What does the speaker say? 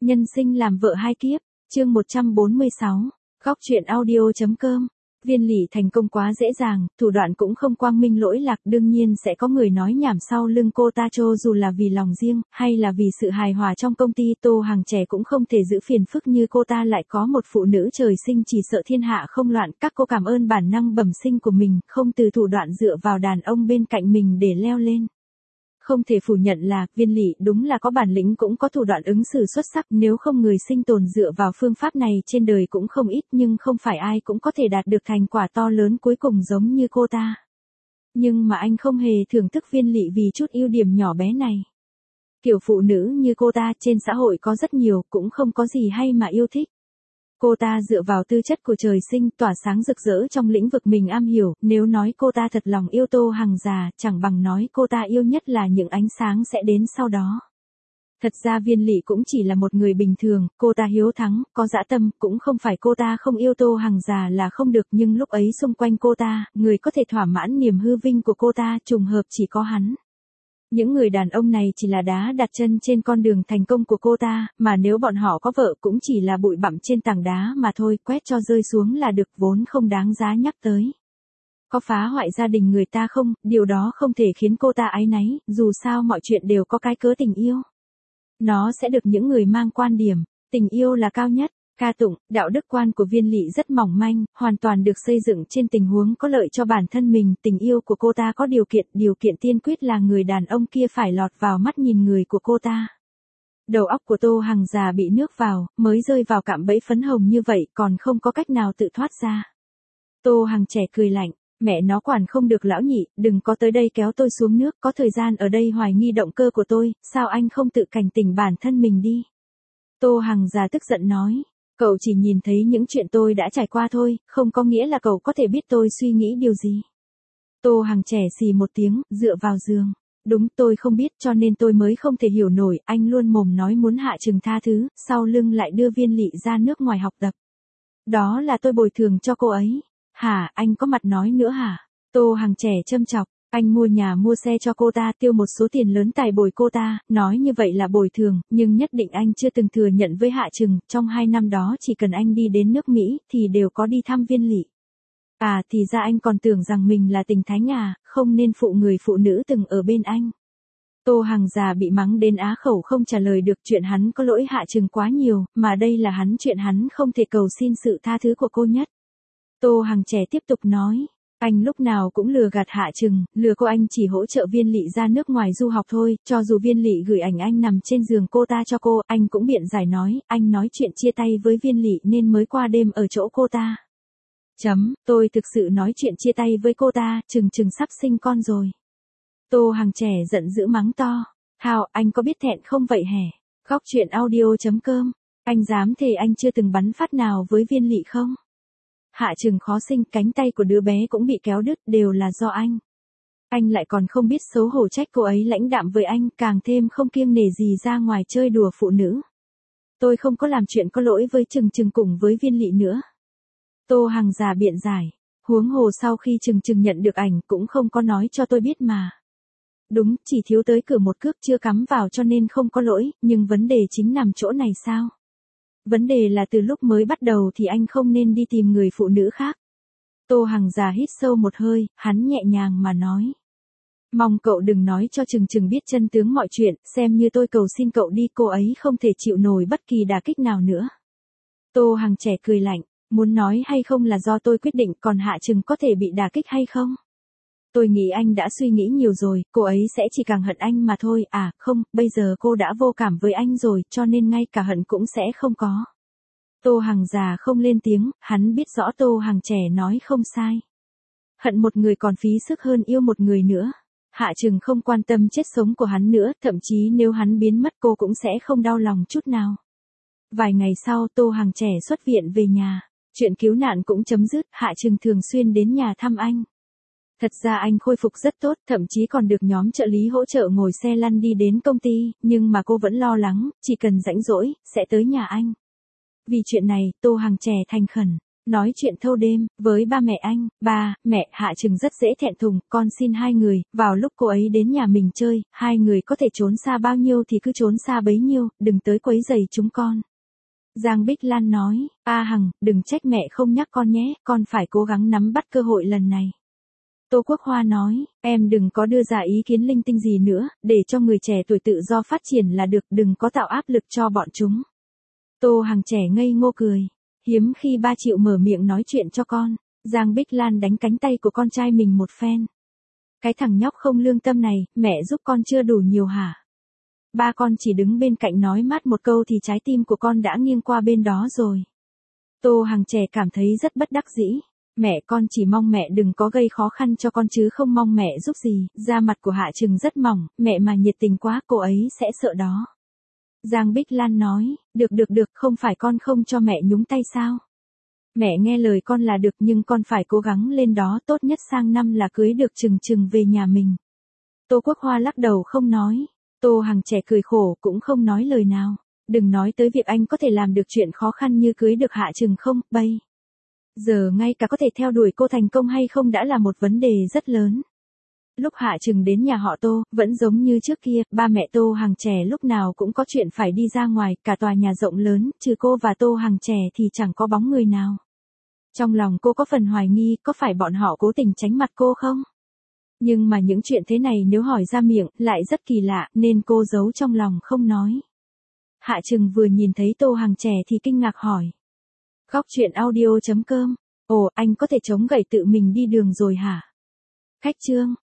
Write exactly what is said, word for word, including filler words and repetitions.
Nhân sinh làm vợ hai kiếp, chương một trăm bốn mươi sáu, góc truyện audio.com. Viên Lỵ thành công quá dễ dàng, thủ đoạn cũng không quang minh lỗi lạc, đương nhiên sẽ có người nói nhảm sau lưng cô ta, cho dù là vì lòng riêng, hay là vì sự hài hòa trong công ty. Tô Hằng trẻ cũng không thể giữ phiền phức như cô ta, lại có một phụ nữ trời sinh chỉ sợ thiên hạ không loạn. Các cô cảm ơn bản năng bẩm sinh của mình, không từ thủ đoạn dựa vào đàn ông bên cạnh mình để leo lên. Không thể phủ nhận là, Viên Lỵ đúng là có bản lĩnh cũng có thủ đoạn ứng xử xuất sắc, nếu không người sinh tồn dựa vào phương pháp này trên đời cũng không ít, nhưng không phải ai cũng có thể đạt được thành quả to lớn cuối cùng giống như cô ta. Nhưng mà anh không hề thưởng thức Viên Lỵ vì chút ưu điểm nhỏ bé này. Kiểu phụ nữ như cô ta trên xã hội có rất nhiều, cũng không có gì hay mà yêu thích. Cô ta dựa vào tư chất của trời sinh, tỏa sáng rực rỡ trong lĩnh vực mình am hiểu, nếu nói cô ta thật lòng yêu Tô Hằng già, chẳng bằng nói cô ta yêu nhất là những ánh sáng sẽ đến sau đó. Thật ra Viên Lỵ cũng chỉ là một người bình thường, cô ta hiếu thắng, có dã tâm, cũng không phải cô ta không yêu Tô Hằng già là không được, nhưng lúc ấy xung quanh cô ta, người có thể thỏa mãn niềm hư vinh của cô ta, trùng hợp chỉ có hắn. Những người đàn ông này chỉ là đá đặt chân trên con đường thành công của cô ta, mà nếu bọn họ có vợ cũng chỉ là bụi bặm trên tảng đá mà thôi, quét cho rơi xuống là được, vốn không đáng giá nhắc tới. Có phá hoại gia đình người ta không, điều đó không thể khiến cô ta áy náy, dù sao mọi chuyện đều có cái cớ tình yêu. Nó sẽ được những người mang quan điểm, tình yêu là cao nhất. Ca tụng, đạo đức quan của Viên Lỵ rất mỏng manh, hoàn toàn được xây dựng trên tình huống có lợi cho bản thân mình. Tình yêu của cô ta có điều kiện, điều kiện tiên quyết là người đàn ông kia phải lọt vào mắt nhìn người của cô ta. Đầu óc của Tô Hằng già bị nước vào, mới rơi vào cạm bẫy phấn hồng như vậy, còn không có cách nào tự thoát ra. Tô Hằng trẻ cười lạnh, mẹ nó quản không được lão nhị, đừng có tới đây kéo tôi xuống nước, có thời gian ở đây hoài nghi động cơ của tôi, sao anh không tự cảnh tỉnh bản thân mình đi. Tô Hằng già tức giận nói. Cậu chỉ nhìn thấy những chuyện tôi đã trải qua thôi, không có nghĩa là cậu có thể biết tôi suy nghĩ điều gì. Tô Hằng trẻ xì một tiếng, dựa vào giường. Đúng, tôi không biết cho nên tôi mới không thể hiểu nổi, anh luôn mồm nói muốn Hạ Trừng tha thứ, sau lưng lại đưa Viên Lỵ ra nước ngoài học tập. Đó là tôi bồi thường cho cô ấy. Hả, anh có mặt nói nữa hả? Tô Hằng trẻ châm chọc. Anh mua nhà mua xe cho cô ta, tiêu một số tiền lớn tài bồi cô ta, nói như vậy là bồi thường, nhưng nhất định anh chưa từng thừa nhận với Hạ Trừng, trong hai năm đó chỉ cần anh đi đến nước Mỹ, thì đều có đi thăm Viên Lỵ. À thì ra anh còn tưởng rằng mình là tình thánh à, không nên phụ người phụ nữ từng ở bên anh. Tô Hằng già bị mắng đến á khẩu không trả lời được, chuyện hắn có lỗi Hạ Trừng quá nhiều, mà đây là hắn chuyện hắn không thể cầu xin sự tha thứ của cô nhất. Tô Hằng trẻ tiếp tục nói. Anh lúc nào cũng lừa gạt Hạ Trừng, lừa cô, anh chỉ hỗ trợ Viên Lỵ ra nước ngoài du học thôi, cho dù Viên Lỵ gửi ảnh anh nằm trên giường cô ta cho cô, anh cũng biện giải nói, anh nói chuyện chia tay với Viên Lỵ nên mới qua đêm ở chỗ cô ta. Chấm, tôi thực sự nói chuyện chia tay với cô ta, Trừng Trừng sắp sinh con rồi. Tô Hằng trẻ giận dữ mắng to, Thao, anh có biết thẹn không vậy hả? Góc truyện audio.com, anh dám thề anh chưa từng bắn phát nào với Viên Lỵ không? Hạ Trừng khó sinh, cánh tay của đứa bé cũng bị kéo đứt, đều là do anh. Anh lại còn không biết xấu hổ trách cô ấy lãnh đạm với anh, càng thêm không kiêng nể gì ra ngoài chơi đùa phụ nữ. Tôi không có làm chuyện có lỗi với Trừng Trừng cùng với Viên Lỵ nữa. Tô Hằng già biện giải, huống hồ sau khi Trừng Trừng nhận được ảnh cũng không có nói cho tôi biết mà. Đúng, chỉ thiếu tới cửa một cước chưa cắm vào cho nên không có lỗi, nhưng vấn đề chính nằm chỗ này sao? Vấn đề là từ lúc mới bắt đầu thì anh không nên đi tìm người phụ nữ khác. Tô Hằng già hít sâu một hơi, hắn nhẹ nhàng mà nói. Mong cậu đừng nói cho Trừng Trừng biết chân tướng mọi chuyện, xem như tôi cầu xin cậu đi, cô ấy không thể chịu nổi bất kỳ đả kích nào nữa. Tô Hằng trẻ cười lạnh, muốn nói hay không là do tôi quyết định, còn Hạ Trừng có thể bị đả kích hay không? Tôi nghĩ anh đã suy nghĩ nhiều rồi, cô ấy sẽ chỉ càng hận anh mà thôi, à, không, bây giờ cô đã vô cảm với anh rồi, cho nên ngay cả hận cũng sẽ không có. Tô Hằng già không lên tiếng, hắn biết rõ Tô Hằng trẻ nói không sai. Hận một người còn phí sức hơn yêu một người nữa. Hạ Trừng không quan tâm chết sống của hắn nữa, thậm chí nếu hắn biến mất cô cũng sẽ không đau lòng chút nào. Vài ngày sau Tô Hằng trẻ xuất viện về nhà, chuyện cứu nạn cũng chấm dứt, Hạ Trừng thường xuyên đến nhà thăm anh. Thật ra anh khôi phục rất tốt, thậm chí còn được nhóm trợ lý hỗ trợ ngồi xe lăn đi đến công ty, nhưng mà cô vẫn lo lắng, chỉ cần rảnh rỗi, sẽ tới nhà anh. Vì chuyện này, Tô Hằng trẻ thành khẩn. Nói chuyện thâu đêm, với ba mẹ anh, ba, mẹ, Hạ Trừng rất dễ thẹn thùng, con xin hai người, vào lúc cô ấy đến nhà mình chơi, hai người có thể trốn xa bao nhiêu thì cứ trốn xa bấy nhiêu, đừng tới quấy rầy chúng con. Giang Bích Lan nói, A Hằng, đừng trách mẹ không nhắc con nhé, con phải cố gắng nắm bắt cơ hội lần này. Tô Quốc Hoa nói, em đừng có đưa ra ý kiến linh tinh gì nữa, để cho người trẻ tuổi tự do phát triển là được, đừng có tạo áp lực cho bọn chúng. Tô Hằng trẻ ngây ngô cười, hiếm khi ba chịu mở miệng nói chuyện cho con. Giang Bích Lan đánh cánh tay của con trai mình một phen. Cái thằng nhóc không lương tâm này, mẹ giúp con chưa đủ nhiều hả? Ba con chỉ đứng bên cạnh nói mát một câu thì trái tim của con đã nghiêng qua bên đó rồi. Tô Hằng trẻ cảm thấy rất bất đắc dĩ. Mẹ, con chỉ mong mẹ đừng có gây khó khăn cho con chứ không mong mẹ giúp gì. Da mặt của Hạ Trừng rất mỏng, mẹ mà nhiệt tình quá cô ấy sẽ sợ đó. Giang Bích Lan nói, được được được, không phải con không cho mẹ nhúng tay sao? Mẹ nghe lời con là được nhưng con phải cố gắng lên đó, tốt nhất sang năm là cưới được Trừng Trừng về nhà mình. Tô Quốc Hoa lắc đầu không nói. Tô Hằng trẻ cười khổ cũng không nói lời nào. Đừng nói tới việc anh có thể làm được chuyện khó khăn như cưới được Hạ Trừng không, bây giờ ngay cả có thể theo đuổi cô thành công hay không đã là một vấn đề rất lớn. Lúc Hạ Trừng đến nhà họ Tô, vẫn giống như trước kia, ba mẹ Tô Hằng trẻ lúc nào cũng có chuyện phải đi ra ngoài, cả tòa nhà rộng lớn, trừ cô và Tô Hằng trẻ thì chẳng có bóng người nào. Trong lòng cô có phần hoài nghi, có phải bọn họ cố tình tránh mặt cô không? Nhưng mà những chuyện thế này nếu hỏi ra miệng, lại rất kỳ lạ, nên cô giấu trong lòng không nói. Hạ Trừng vừa nhìn thấy Tô Hằng trẻ thì kinh ngạc hỏi. Góc truyện audio chấm com. Ồ, anh có thể chống gậy tự mình đi đường rồi hả? Khách chương.